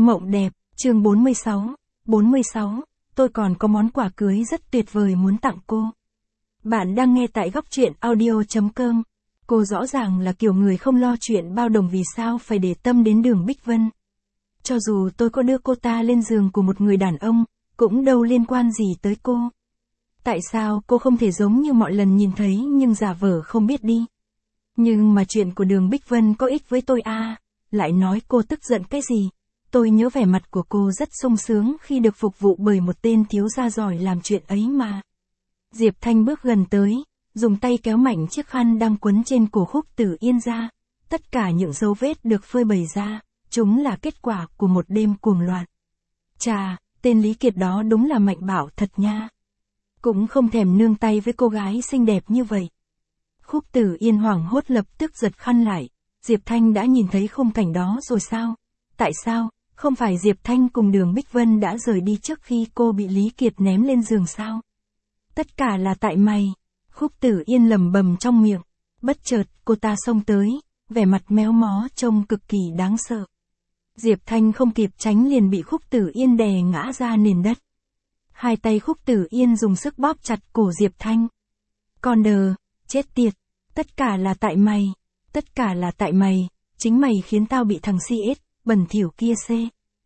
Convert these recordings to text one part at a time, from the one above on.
Mộng đẹp, chương 46. 46. Tôi còn có món quà cưới rất tuyệt vời muốn tặng cô. Bạn đang nghe tại góc truyện audio.com. Cô rõ ràng là kiểu người không lo chuyện bao đồng, vì sao phải để tâm đến Đường Bích Vân. Cho dù tôi có đưa cô ta lên giường của một người đàn ông, cũng đâu liên quan gì tới cô. Tại sao cô không thể giống như mọi lần nhìn thấy nhưng giả vờ không biết đi. Nhưng mà chuyện của Đường Bích Vân có ích với tôi à, lại nói cô tức giận cái gì. Tôi nhớ vẻ mặt của cô rất sung sướng khi được phục vụ bởi một tên thiếu gia giỏi làm chuyện ấy mà. Diệp Thanh bước gần tới, dùng tay kéo mạnh chiếc khăn đang quấn trên cổ Khúc Tử Yên ra. Tất cả những dấu vết được phơi bày ra, chúng là kết quả của một đêm cuồng loạn. Chà, tên Lý Kiệt đó đúng là mạnh bạo thật nha. Cũng không thèm nương tay với cô gái xinh đẹp như vậy. Khúc Tử Yên hoảng hốt lập tức giật khăn lại. Diệp Thanh đã nhìn thấy khung cảnh đó rồi sao? Tại sao? Không phải Diệp Thanh cùng Đường Bích Vân đã rời đi trước khi cô bị Lý Kiệt ném lên giường sao? Tất cả là tại mày. Khúc Tử Yên lẩm bẩm trong miệng. Bất chợt, cô ta xông tới, vẻ mặt méo mó trông cực kỳ đáng sợ. Diệp Thanh không kịp tránh liền bị Khúc Tử Yên đè ngã ra nền đất. Hai tay Khúc Tử Yên dùng sức bóp chặt cổ Diệp Thanh. Con đờ, chết tiệt, tất cả là tại mày, tất cả là tại mày, chính mày khiến tao bị thằng CS bẩn thỉu kia xê.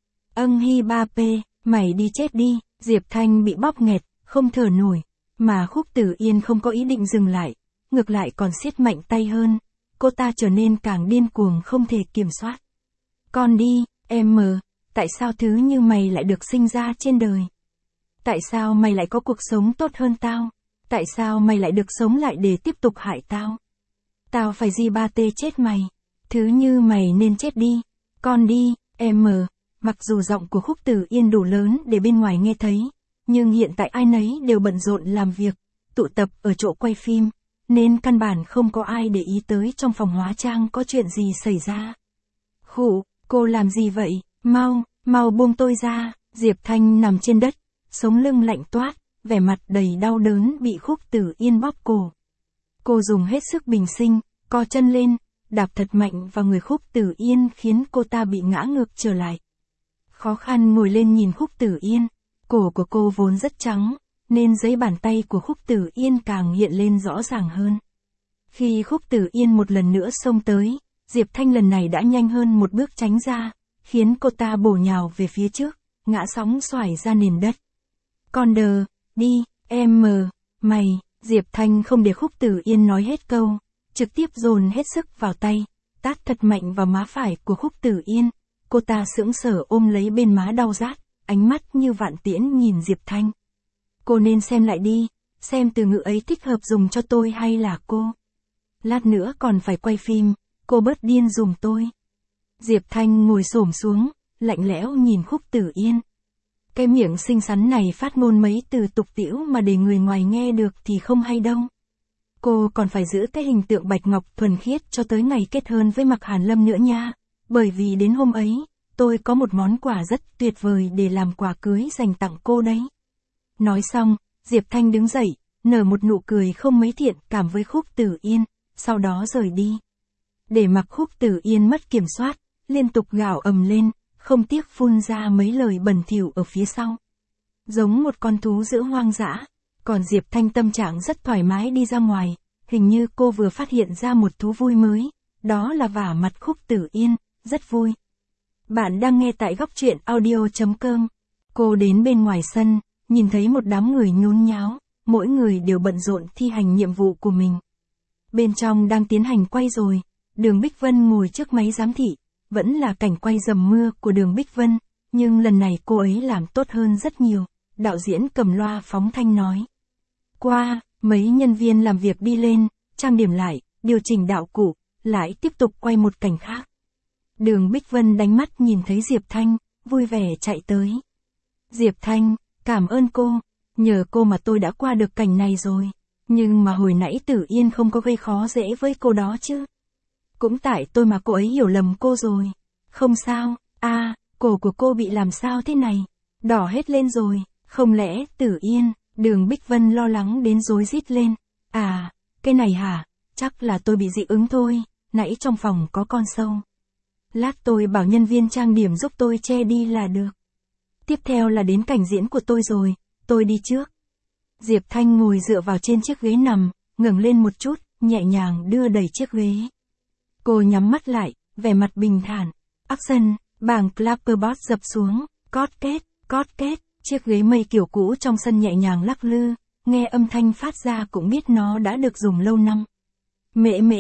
Hi ba p, mày đi chết đi. Diệp Thanh bị bóp nghẹt, không thở nổi, mà Khúc Tử Yên không có ý định dừng lại, ngược lại còn siết mạnh tay hơn. Cô ta trở nên càng điên cuồng không thể kiểm soát. Con đi, em mờ, tại sao thứ như mày lại được sinh ra trên đời? Tại sao mày lại có cuộc sống tốt hơn tao? Tại sao mày lại được sống lại để tiếp tục hại tao? Tao phải gì ba tê chết mày. Thứ như mày nên chết đi. Con đi, em mờ. Mặc dù giọng của Khúc Tử Yên đủ lớn để bên ngoài nghe thấy, nhưng hiện tại ai nấy đều bận rộn làm việc, tụ tập ở chỗ quay phim, nên căn bản không có ai để ý tới trong phòng hóa trang có chuyện gì xảy ra. Khụ, cô làm gì vậy? Mau buông tôi ra. Diệp Thanh nằm trên đất, sống lưng lạnh toát, vẻ mặt đầy đau đớn bị Khúc Tử Yên bóp cổ. Cô dùng hết sức bình sinh, co chân lên, đạp thật mạnh vào người Khúc Tử Yên khiến cô ta bị ngã ngược trở lại. Khó khăn ngồi lên nhìn Khúc Tử Yên, cổ của cô vốn rất trắng, nên giấy bàn tay của Khúc Tử Yên càng hiện lên rõ ràng hơn. Khi Khúc Tử Yên một lần nữa xông tới, Diệp Thanh lần này đã nhanh hơn một bước tránh ra, khiến cô ta bổ nhào về phía trước, ngã sóng xoài ra nền đất. Con đờ, đi, em mờ, mày. Diệp Thanh không để Khúc Tử Yên nói hết câu, trực tiếp dồn hết sức vào tay, tát thật mạnh vào má phải của Khúc Tử Yên. Cô ta sững sờ ôm lấy bên má đau rát, ánh mắt như vạn tiễn nhìn Diệp Thanh. Cô nên xem lại đi, xem từ ngữ ấy thích hợp dùng cho tôi hay là cô. Lát nữa còn phải quay phim, cô bớt điên dùm tôi. Diệp Thanh ngồi xổm xuống, lạnh lẽo nhìn Khúc Tử Yên. Cái miệng xinh xắn này phát ngôn mấy từ tục tĩu mà để người ngoài nghe được thì không hay đâu. Cô còn phải giữ cái hình tượng bạch ngọc thuần khiết cho tới ngày kết hôn với Mạc Hàn Lâm nữa nha. Bởi vì đến hôm ấy, tôi có một món quà rất tuyệt vời để làm quà cưới dành tặng cô đấy. Nói xong, Diệp Thanh đứng dậy, nở một nụ cười không mấy thiện cảm với Khúc Tử Yên, sau đó rời đi. Để mặc Khúc Tử Yên mất kiểm soát, liên tục gào ầm lên, không tiếc phun ra mấy lời bẩn thỉu ở phía sau. Giống một con thú dữ hoang dã, còn Diệp Thanh tâm trạng rất thoải mái đi ra ngoài, hình như cô vừa phát hiện ra một thú vui mới, đó là vả mặt Khúc Tử Yên, rất vui. Bạn đang nghe tại góc truyện audio.com. Cô đến bên ngoài sân, nhìn thấy một đám người nhốn nháo, mỗi người đều bận rộn thi hành nhiệm vụ của mình. Bên trong đang tiến hành quay rồi, Đường Bích Vân ngồi trước máy giám thị, vẫn là cảnh quay dầm mưa của Đường Bích Vân, nhưng lần này cô ấy làm tốt hơn rất nhiều, đạo diễn cầm loa phóng thanh nói. Qua, mấy nhân viên làm việc đi lên, trang điểm lại, điều chỉnh đạo cụ, lại tiếp tục quay một cảnh khác. Đường Bích Vân đánh mắt nhìn thấy Diệp Thanh, vui vẻ chạy tới. Diệp Thanh, cảm ơn cô, nhờ cô mà tôi đã qua được cảnh này rồi. Nhưng mà hồi nãy Tử Yên không có gây khó dễ với cô đó chứ. Cũng tại tôi mà cô ấy hiểu lầm cô rồi. Không sao, cổ của cô bị làm sao thế này? Đỏ hết lên rồi, không lẽ Tử Yên? Đường Bích Vân lo lắng đến rối rít lên. Cái này hả? Chắc là tôi bị dị ứng thôi, nãy trong phòng có con sâu. Lát tôi bảo nhân viên trang điểm giúp tôi che đi là được. Tiếp theo là đến cảnh diễn của tôi rồi, tôi đi trước. Diệp Thanh ngồi dựa vào trên chiếc ghế nằm, ngẩng lên một chút, nhẹ nhàng đưa đẩy chiếc ghế. Cô nhắm mắt lại, vẻ mặt bình thản. Action, bảng clapperboard dập xuống, cót kết, chiếc ghế mây kiểu cũ trong sân nhẹ nhàng lắc lư, nghe âm thanh phát ra cũng biết nó đã được dùng lâu năm. Mễ mễ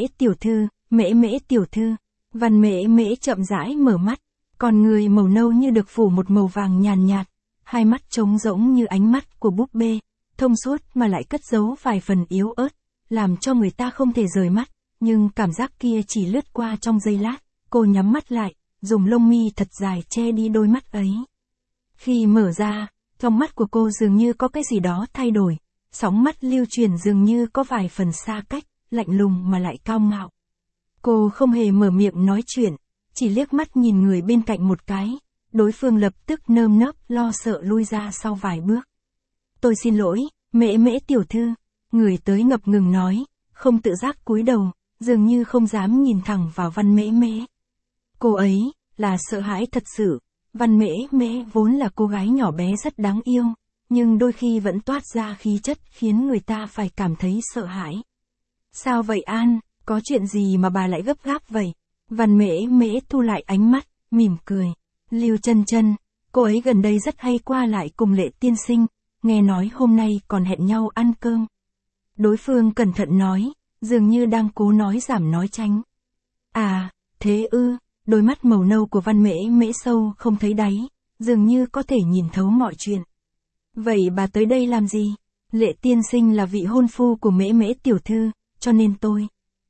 tiểu thư, Văn mễ mễ chậm rãi mở mắt, còn người màu nâu như được phủ một màu vàng nhàn nhạt, hai mắt trống rỗng như ánh mắt của búp bê, thông suốt mà lại cất giấu vài phần yếu ớt, làm cho người ta không thể rời mắt, nhưng cảm giác kia chỉ lướt qua trong giây lát, cô nhắm mắt lại, dùng lông mi thật dài che đi đôi mắt ấy. Khi mở ra, trong mắt của cô dường như có cái gì đó thay đổi, sóng mắt lưu truyền dường như có vài phần xa cách, lạnh lùng mà lại cao ngạo. Cô không hề mở miệng nói chuyện, chỉ liếc mắt nhìn người bên cạnh một cái, đối phương lập tức nơm nớp lo sợ lui ra sau vài bước. Tôi xin lỗi, mễ mễ tiểu thư, người tới ngập ngừng nói, không tự giác cúi đầu, dường như không dám nhìn thẳng vào Văn mễ mễ. Cô ấy, là sợ hãi thật sự, Văn mễ mễ vốn là cô gái nhỏ bé rất đáng yêu, nhưng đôi khi vẫn toát ra khí chất khiến người ta phải cảm thấy sợ hãi. Sao vậy An, có chuyện gì mà bà lại gấp gáp vậy? Văn mễ mễ thu lại ánh mắt, mỉm cười. Lưu Chân Chân, cô ấy gần đây rất hay qua lại cùng Lệ tiên sinh, nghe nói hôm nay còn hẹn nhau ăn cơm. Đối phương cẩn thận nói, dường như đang cố nói giảm nói tránh. À, thế ư, đôi mắt màu nâu của Văn mễ mễ sâu không thấy đáy, dường như có thể nhìn thấu mọi chuyện. Vậy bà tới đây làm gì? Lệ tiên sinh là vị hôn phu của mễ mễ tiểu thư, cho nên tôi.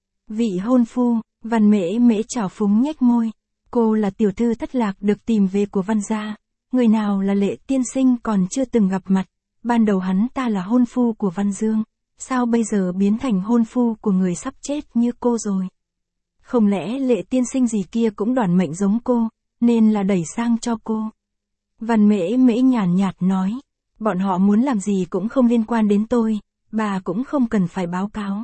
Vị hôn phu, Văn mễ mễ trào phúng nhếch môi. Cô là tiểu thư thất lạc được tìm về của Văn gia. Người nào là Lệ tiên sinh còn chưa từng gặp mặt. Ban đầu hắn ta là hôn phu của Văn Dương. Sao bây giờ biến thành hôn phu của người sắp chết như cô rồi? Không lẽ Lệ tiên sinh gì kia cũng đoản mệnh giống cô, nên là đẩy sang cho cô? Văn mễ mễ nhàn nhạt nói. Bọn họ muốn làm gì cũng không liên quan đến tôi, bà cũng không cần phải báo cáo.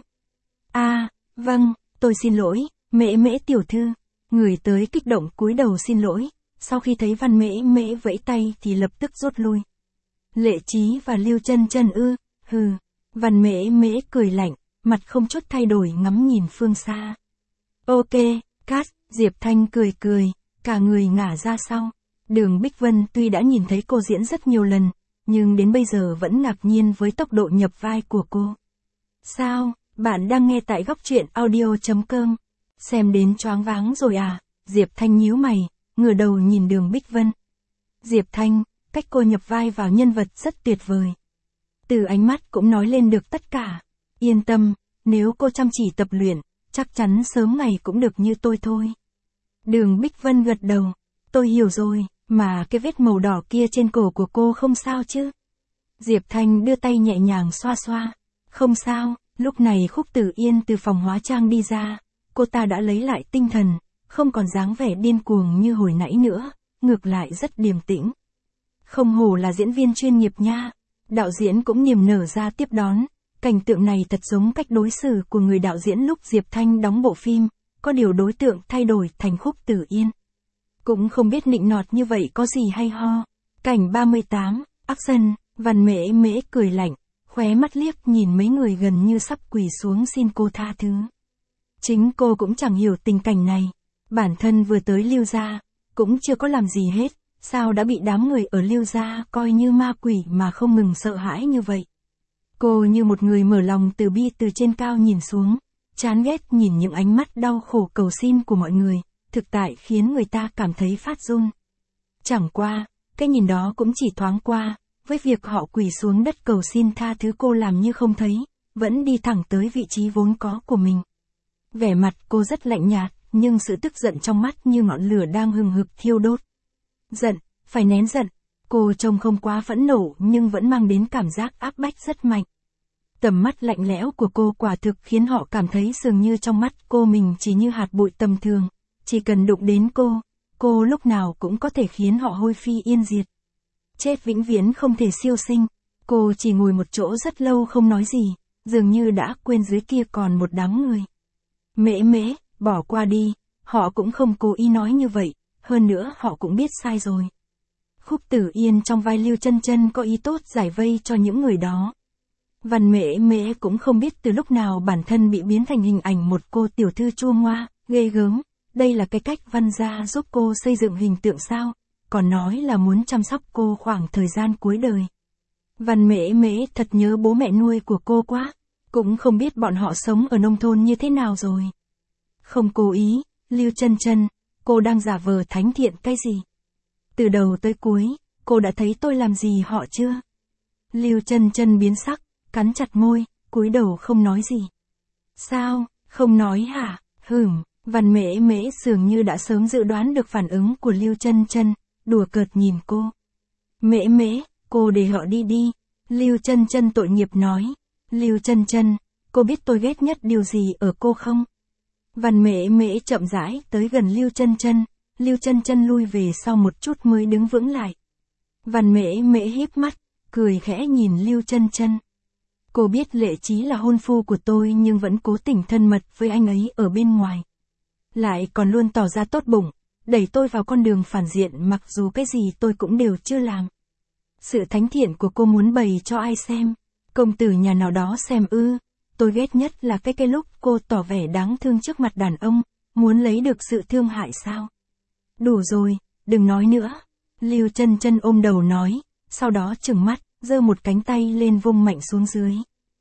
À, vâng, tôi xin lỗi, mễ mễ tiểu thư. Người tới kích động cúi đầu xin lỗi, sau khi thấy Văn mễ mễ vẫy tay thì lập tức rút lui. Lệ Chí và Lưu Chân Chân ư, hừ. Văn mễ mễ cười lạnh, mặt không chút thay đổi ngắm nhìn phương xa. Ok, cắt, Diệp Thanh cười cười, cả người ngả ra sau. Đường Bích Vân tuy đã nhìn thấy cô diễn rất nhiều lần, nhưng đến bây giờ vẫn ngạc nhiên với tốc độ nhập vai của cô. Sao, bạn đang nghe tại góc truyện audio.com. Xem đến choáng váng rồi à? Diệp Thanh nhíu mày, ngửa đầu nhìn Đường Bích Vân. Diệp Thanh, cách cô nhập vai vào nhân vật rất tuyệt vời. Từ ánh mắt cũng nói lên được tất cả. Yên tâm, nếu cô chăm chỉ tập luyện, chắc chắn sớm ngày cũng được như tôi thôi. Đường Bích Vân gật đầu. Tôi hiểu rồi, mà cái vết màu đỏ kia trên cổ của cô không sao chứ? Diệp Thanh đưa tay nhẹ nhàng xoa xoa. Không sao, lúc này Khúc Tử Yên từ phòng hóa trang đi ra. Cô ta đã lấy lại tinh thần, không còn dáng vẻ điên cuồng như hồi nãy nữa, ngược lại rất điềm tĩnh. Không hổ là diễn viên chuyên nghiệp nha. Đạo diễn cũng niềm nở ra tiếp đón. Cảnh tượng này thật giống cách đối xử của người đạo diễn lúc Diệp Thanh đóng bộ phim, có điều đối tượng thay đổi thành Khúc Tử Yên. Cũng không biết nịnh nọt như vậy có gì hay ho. Cảnh 38, action, Văn mễ mễ cười lạnh, khóe mắt liếc nhìn mấy người gần như sắp quỳ xuống xin cô tha thứ. Chính cô cũng chẳng hiểu tình cảnh này. Bản thân vừa tới Lưu gia, cũng chưa có làm gì hết, sao đã bị đám người ở Lưu gia coi như ma quỷ mà không ngừng sợ hãi như vậy. Cô như một người mở lòng từ bi từ trên cao nhìn xuống, chán ghét nhìn những ánh mắt đau khổ cầu xin của mọi người, thực tại khiến người ta cảm thấy phát run. Chẳng qua, cái nhìn đó cũng chỉ thoáng qua, với việc họ quỳ xuống đất cầu xin tha thứ cô làm như không thấy, vẫn đi thẳng tới vị trí vốn có của mình. Vẻ mặt cô rất lạnh nhạt, nhưng sự tức giận trong mắt như ngọn lửa đang hừng hực thiêu đốt. Giận, phải nén giận. Cô trông không quá phẫn nộ nhưng vẫn mang đến cảm giác áp bách rất mạnh. Tầm mắt lạnh lẽo của cô quả thực khiến họ cảm thấy dường như trong mắt cô mình chỉ như hạt bụi tầm thường. Chỉ cần đụng đến cô lúc nào cũng có thể khiến họ hôi phi yên diệt. Chết vĩnh viễn không thể siêu sinh. Cô chỉ ngồi một chỗ rất lâu không nói gì, dường như đã quên dưới kia còn một đám người. Mễ mễ, bỏ qua đi, Họ cũng không cố ý nói như vậy, hơn nữa họ cũng biết sai rồi. Khúc Tử Yên trong vai Lưu Chân Chân có ý tốt giải vây cho những người đó. Văn Mễ Mễ cũng không biết từ lúc nào bản thân bị biến thành hình ảnh một cô tiểu thư chua ngoa, ghê gớm. Đây là cái cách Văn gia giúp cô xây dựng hình tượng sao, còn nói là muốn chăm sóc cô khoảng thời gian cuối đời. Văn Mễ Mễ thật nhớ bố mẹ nuôi của cô quá, cũng không biết bọn họ sống ở nông thôn như thế nào rồi. Không cố ý, Lưu Chân Chân, cô đang giả vờ thánh thiện cái gì? Từ đầu tới cuối, cô đã thấy tôi làm gì họ chưa? Lưu Chân Chân biến sắc, cắn chặt môi, cúi đầu không nói gì. Sao, không nói hả? Văn Mễ Mễ dường như đã sớm dự đoán được phản ứng của Lưu Chân Chân, đùa cợt nhìn cô. Mễ Mễ, cô để họ đi đi. Lưu Chân Chân tội nghiệp nói. Lưu Chân Chân, cô biết tôi ghét nhất điều gì ở cô không? Văn Mễ Mễ chậm rãi tới gần Lưu Chân Chân. Lưu Chân Chân lui về sau một chút mới đứng vững lại. Văn Mễ Mễ híp mắt, cười khẽ nhìn Lưu Chân Chân. Cô biết Lệ Chí là hôn phu của tôi nhưng vẫn cố tình thân mật với anh ấy ở bên ngoài. Lại còn luôn tỏ ra tốt bụng, đẩy tôi vào con đường phản diện mặc dù cái gì tôi cũng đều chưa làm. Sự thánh thiện của cô muốn bày cho ai xem? Công tử nhà nào đó xem ư? Tôi ghét nhất là cái lúc cô tỏ vẻ đáng thương trước mặt đàn ông, muốn lấy được sự thương hại sao? Đủ rồi, đừng nói nữa. Lưu Chân Chân ôm đầu nói, sau đó trừng mắt, giơ một cánh tay lên vung mạnh xuống dưới.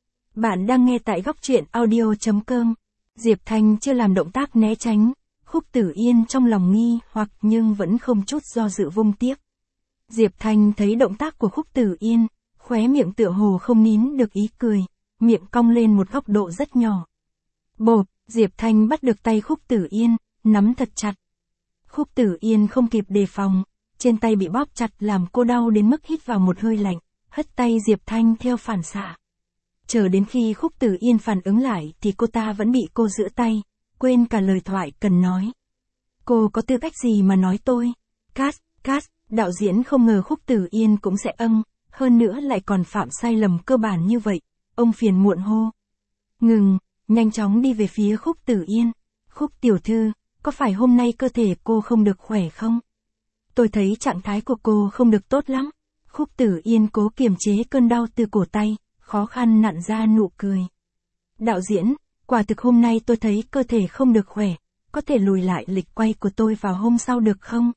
Bạn đang nghe tại góc truyện audio.com. Diệp Thanh chưa làm động tác né tránh, Khúc Tử Yên trong lòng nghi hoặc nhưng vẫn không chút do dự vung tiếp. Diệp Thanh thấy động tác của Khúc Tử Yên, khóe miệng tựa hồ không nín được ý cười, miệng cong lên một góc độ rất nhỏ. Bộp, Diệp Thanh bắt được tay Khúc Tử Yên, nắm thật chặt. Khúc Tử Yên không kịp đề phòng, trên tay bị bóp chặt làm cô đau đến mức hít vào một hơi lạnh, hất tay Diệp Thanh theo phản xạ. Chờ đến khi Khúc Tử Yên phản ứng lại thì cô ta vẫn bị cô giữ tay, quên cả lời thoại cần nói. Cô có tư cách gì mà nói tôi? Cắt, đạo diễn không ngờ Khúc Tử Yên cũng sẽ hơn nữa lại còn phạm sai lầm cơ bản như vậy, ông phiền muộn hô. Ngừng, nhanh chóng đi về phía Khúc Tử Yên. Khúc tiểu thư, có phải hôm nay cơ thể cô không được khỏe không? Tôi thấy trạng thái của cô không được tốt lắm. Khúc Tử Yên cố kiềm chế cơn đau từ cổ tay, khó khăn nặn ra nụ cười. Đạo diễn, quả thực hôm nay tôi thấy cơ thể không được khỏe, có thể lùi lại lịch quay của tôi vào hôm sau được không?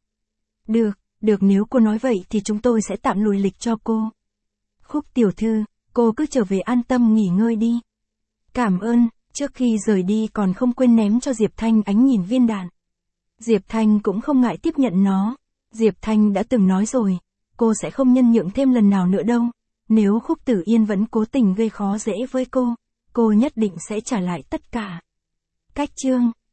Được nếu cô nói vậy thì chúng tôi sẽ tạm lùi lịch cho cô. Khúc tiểu thư, cô cứ trở về an tâm nghỉ ngơi đi. Cảm ơn, trước khi rời đi còn không quên ném cho Diệp Thanh ánh nhìn viên đạn. Diệp Thanh cũng không ngại tiếp nhận nó. Diệp Thanh đã từng nói rồi, cô sẽ không nhân nhượng thêm lần nào nữa đâu. Nếu Khúc Tử Yên vẫn cố tình gây khó dễ với cô nhất định sẽ trả lại tất cả. Cách chương